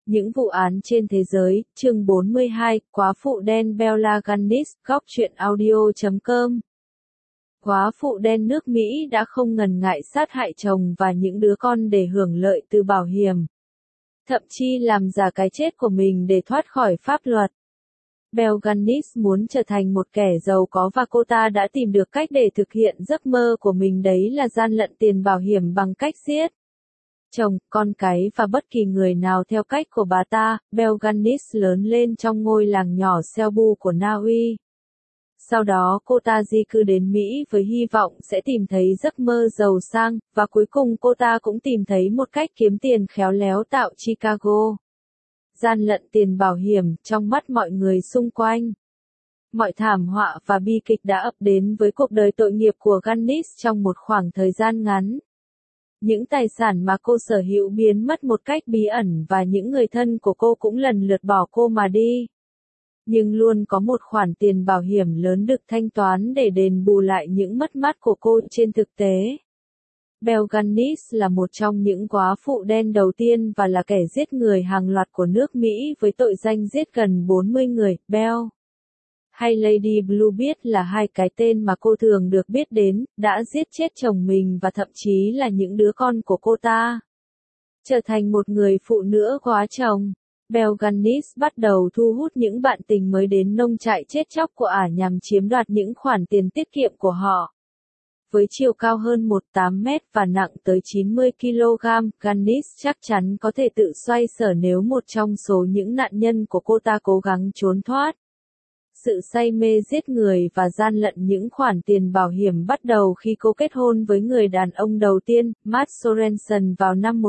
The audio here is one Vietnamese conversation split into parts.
Những vụ án trên thế giới, chương 42, quá phụ đen Bella Gannis, góc truyện audio.com. Quá phụ đen nước Mỹ đã không ngần ngại sát hại chồng và những đứa con để hưởng lợi từ bảo hiểm. Thậm chí làm giả cái chết của mình để thoát khỏi pháp luật. Bella Gannis muốn trở thành một kẻ giàu có và cô ta đã tìm được cách để thực hiện giấc mơ của mình, đấy là gian lận tiền bảo hiểm bằng cách giết chồng, con cái và bất kỳ người nào theo cách của bà ta. Bella Gannis lớn lên trong ngôi làng nhỏ Cebu của Na Uy. Sau đó cô ta di cư đến Mỹ với hy vọng sẽ tìm thấy giấc mơ giàu sang, và cuối cùng cô ta cũng tìm thấy một cách kiếm tiền khéo léo tạo Chicago. Gian lận tiền bảo hiểm trong mắt mọi người xung quanh. Mọi thảm họa và bi kịch đã ập đến với cuộc đời tội nghiệp của Gannis trong một khoảng thời gian ngắn. Những tài sản mà cô sở hữu biến mất một cách bí ẩn và những người thân của cô cũng lần lượt bỏ cô mà đi. Nhưng luôn có một khoản tiền bảo hiểm lớn được thanh toán để đền bù lại những mất mát của cô. Trên thực tế, Bella Gannis là một trong những quá phụ đen đầu tiên và là kẻ giết người hàng loạt của nước Mỹ với tội danh giết gần 40 người. Bella hay Lady Bluebeard là hai cái tên mà cô thường được biết đến, đã giết chết chồng mình và thậm chí là những đứa con của cô ta. Trở thành một người phụ nữ quá chồng, Bella Gannis bắt đầu thu hút những bạn tình mới đến nông trại chết chóc của ả nhằm chiếm đoạt những khoản tiền tiết kiệm của họ. Với chiều cao hơn 1,8 mét và nặng tới 90 kg, Gannis chắc chắn có thể tự xoay sở nếu một trong số những nạn nhân của cô ta cố gắng trốn thoát. Sự say mê giết người và gian lận những khoản tiền bảo hiểm bắt đầu khi cô kết hôn với người đàn ông đầu tiên, Matt Sorensen, vào năm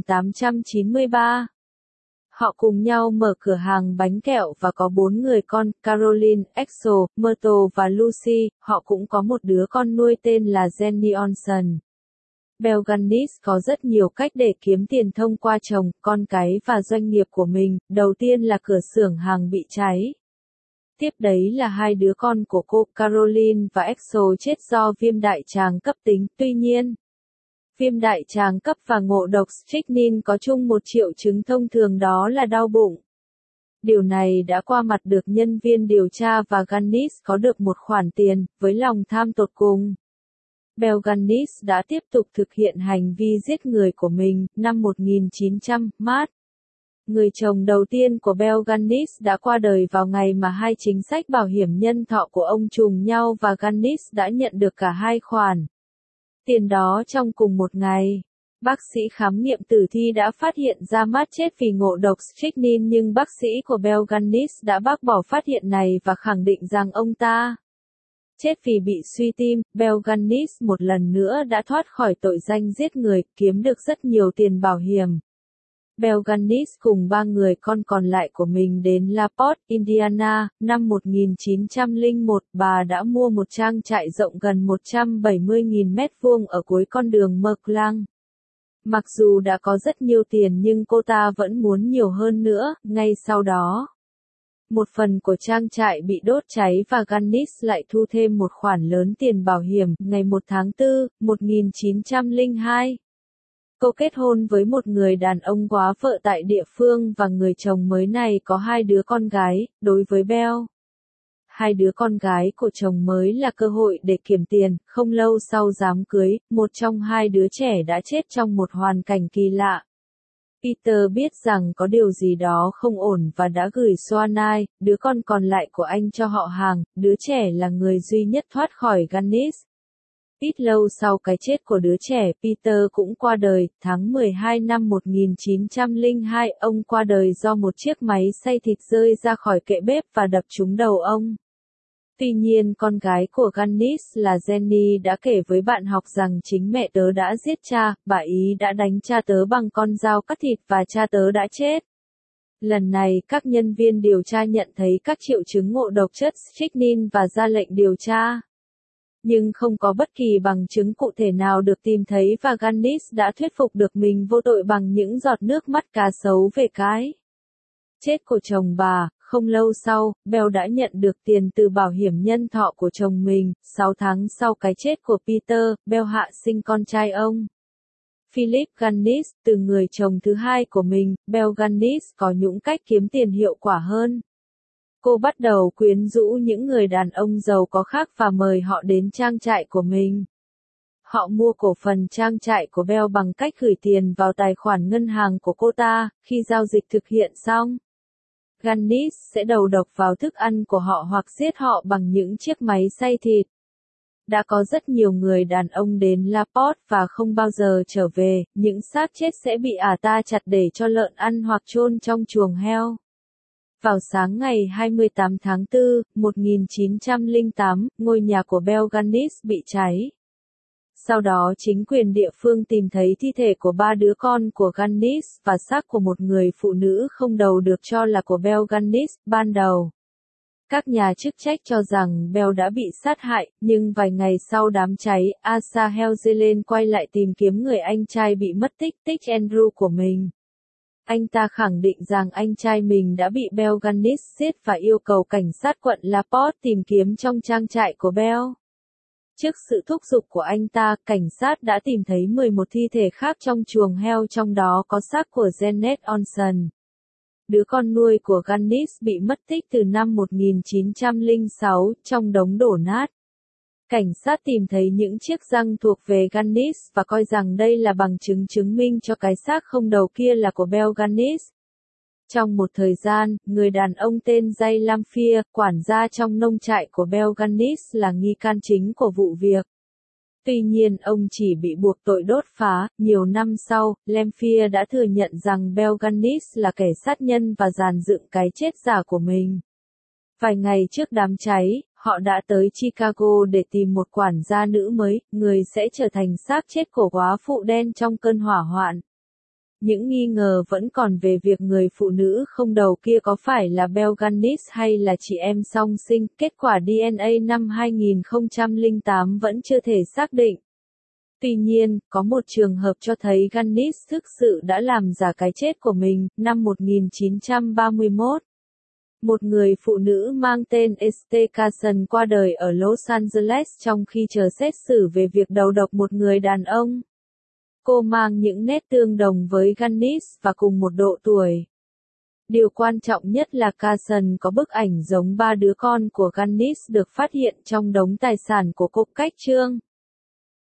1893. Họ cùng nhau mở cửa hàng bánh kẹo và có 4 người con, Caroline, Axel, Myrtle và Lucy. Họ cũng có một đứa con nuôi tên là Jenny Olson. Bella Gannis có rất nhiều cách để kiếm tiền thông qua chồng, con cái và doanh nghiệp của mình. Đầu tiên là cửa xưởng hàng bị cháy. Tiếp đấy là hai đứa con của cô, Caroline và Axel, chết do viêm đại tràng cấp tính. Tuy nhiên, viêm đại tràng cấp và ngộ độc strychnine có chung một triệu chứng thông thường, đó là đau bụng. Điều này đã qua mặt được nhân viên điều tra và Gannis có được một khoản tiền. Với lòng tham tột cùng, Bella Gannis đã tiếp tục thực hiện hành vi giết người của mình. Năm 1900, Matt, người chồng đầu tiên của Bella Gannis, đã qua đời vào ngày mà hai chính sách bảo hiểm nhân thọ của ông trùng nhau và Gannis đã nhận được cả hai khoản tiền đó trong cùng một ngày. Bác sĩ khám nghiệm tử thi đã phát hiện ra Matt chết vì ngộ độc strychnine, nhưng bác sĩ của Bella Gannis đã bác bỏ phát hiện này và khẳng định rằng ông ta chết vì bị suy tim. Bella Gannis một lần nữa đã thoát khỏi tội danh giết người, kiếm được rất nhiều tiền bảo hiểm. Bella Gannis cùng 3 người con còn lại của mình đến La Porte, Indiana. Năm 1901, bà đã mua một trang trại rộng gần 170.000 mét vuông ở cuối con đường Merklang. Mặc dù đã có rất nhiều tiền nhưng cô ta vẫn muốn nhiều hơn nữa. Ngay sau đó, một phần của trang trại bị đốt cháy và Gannis lại thu thêm một khoản lớn tiền bảo hiểm. Ngày 1 tháng 4, 1902. Cô kết hôn với một người đàn ông quá vợ tại địa phương và người chồng mới này có hai đứa con gái. Đối với Bella, hai đứa con gái của chồng mới là cơ hội để kiếm tiền. Không lâu sau đám cưới, một trong hai đứa trẻ đã chết trong một hoàn cảnh kỳ lạ. Peter biết rằng có điều gì đó không ổn và đã gửi Swanai, đứa con còn lại của anh, cho họ hàng. Đứa trẻ là người duy nhất thoát khỏi Gannis. Ít lâu sau cái chết của đứa trẻ, Peter cũng qua đời. Tháng 12 năm 1902, ông qua đời do một chiếc máy xay thịt rơi ra khỏi kệ bếp và đập trúng đầu ông. Tuy nhiên con gái của Gannis là Jenny đã kể với bạn học rằng chính mẹ tớ đã giết cha, bà ý đã đánh cha tớ bằng con dao cắt thịt và cha tớ đã chết. Lần này các nhân viên điều tra nhận thấy các triệu chứng ngộ độc chất strychnine và ra lệnh điều tra. Nhưng không có bất kỳ bằng chứng cụ thể nào được tìm thấy và Gannis đã thuyết phục được mình vô tội bằng những giọt nước mắt cá sấu về cái chết của chồng bà. Không lâu sau, Bella đã nhận được tiền từ bảo hiểm nhân thọ của chồng mình. 6 tháng sau cái chết của Peter, Bella hạ sinh con trai ông. Philip Gannis, từ người chồng thứ hai của mình, Belle Gannis có những cách kiếm tiền hiệu quả hơn. Cô bắt đầu quyến rũ những người đàn ông giàu có khác và mời họ đến trang trại của mình. Họ mua cổ phần trang trại của Belle bằng cách gửi tiền vào tài khoản ngân hàng của cô ta. Khi giao dịch thực hiện xong, Gannis sẽ đầu độc vào thức ăn của họ hoặc giết họ bằng những chiếc máy xay thịt. Đã có rất nhiều người đàn ông đến La Porte và không bao giờ trở về, những xác chết sẽ bị ả ta chặt để cho lợn ăn hoặc chôn trong chuồng heo. Vào sáng ngày 28 tháng 4, 1908, ngôi nhà của Belle Gannis bị cháy. Sau đó chính quyền địa phương tìm thấy thi thể của 3 đứa con của Gannis và xác của một người phụ nữ không đầu được cho là của Belle Gannis. Ban đầu, các nhà chức trách cho rằng Belle đã bị sát hại, nhưng vài ngày sau đám cháy, Asa Helgelin quay lại tìm kiếm người anh trai bị mất tích Andrew của mình. Anh ta khẳng định rằng anh trai mình đã bị Belle Gannis giết và yêu cầu cảnh sát quận La Porte tìm kiếm trong trang trại của Belle. Trước sự thúc giục của anh ta, cảnh sát đã tìm thấy 11 thi thể khác trong chuồng heo, trong đó có xác của Janet Olson. Đứa con nuôi của Gannis bị mất tích từ năm 1906 trong đống đổ nát. Cảnh sát tìm thấy những chiếc răng thuộc về Gannis và coi rằng đây là bằng chứng chứng minh cho cái xác không đầu kia là của Belle Gannis. Trong một thời gian, người đàn ông tên Jay Lamphere, quản gia trong nông trại của Belle Gannis là nghi can chính của vụ việc. Tuy nhiên ông chỉ bị buộc tội đốt phá. Nhiều năm sau, Lamphere đã thừa nhận rằng Belle Gannis là kẻ sát nhân và dàn dựng cái chết giả của mình. Vài ngày trước đám cháy, họ đã tới Chicago để tìm một quản gia nữ mới, người sẽ trở thành xác chết của góa phụ đen trong cơn hỏa hoạn. Những nghi ngờ vẫn còn về việc người phụ nữ không đầu kia có phải là Belle Gannis hay là chị em song sinh. Kết quả DNA năm 2008 vẫn chưa thể xác định. Tuy nhiên, có một trường hợp cho thấy Gannis thực sự đã làm giả cái chết của mình. Năm 1931, một người phụ nữ mang tên Esther Carson qua đời ở Los Angeles trong khi chờ xét xử về việc đầu độc một người đàn ông. Cô mang những nét tương đồng với Gannis và cùng một độ tuổi. Điều quan trọng nhất là Carson có bức ảnh giống 3 đứa con của Gannis được phát hiện trong đống tài sản của cô. Cách chương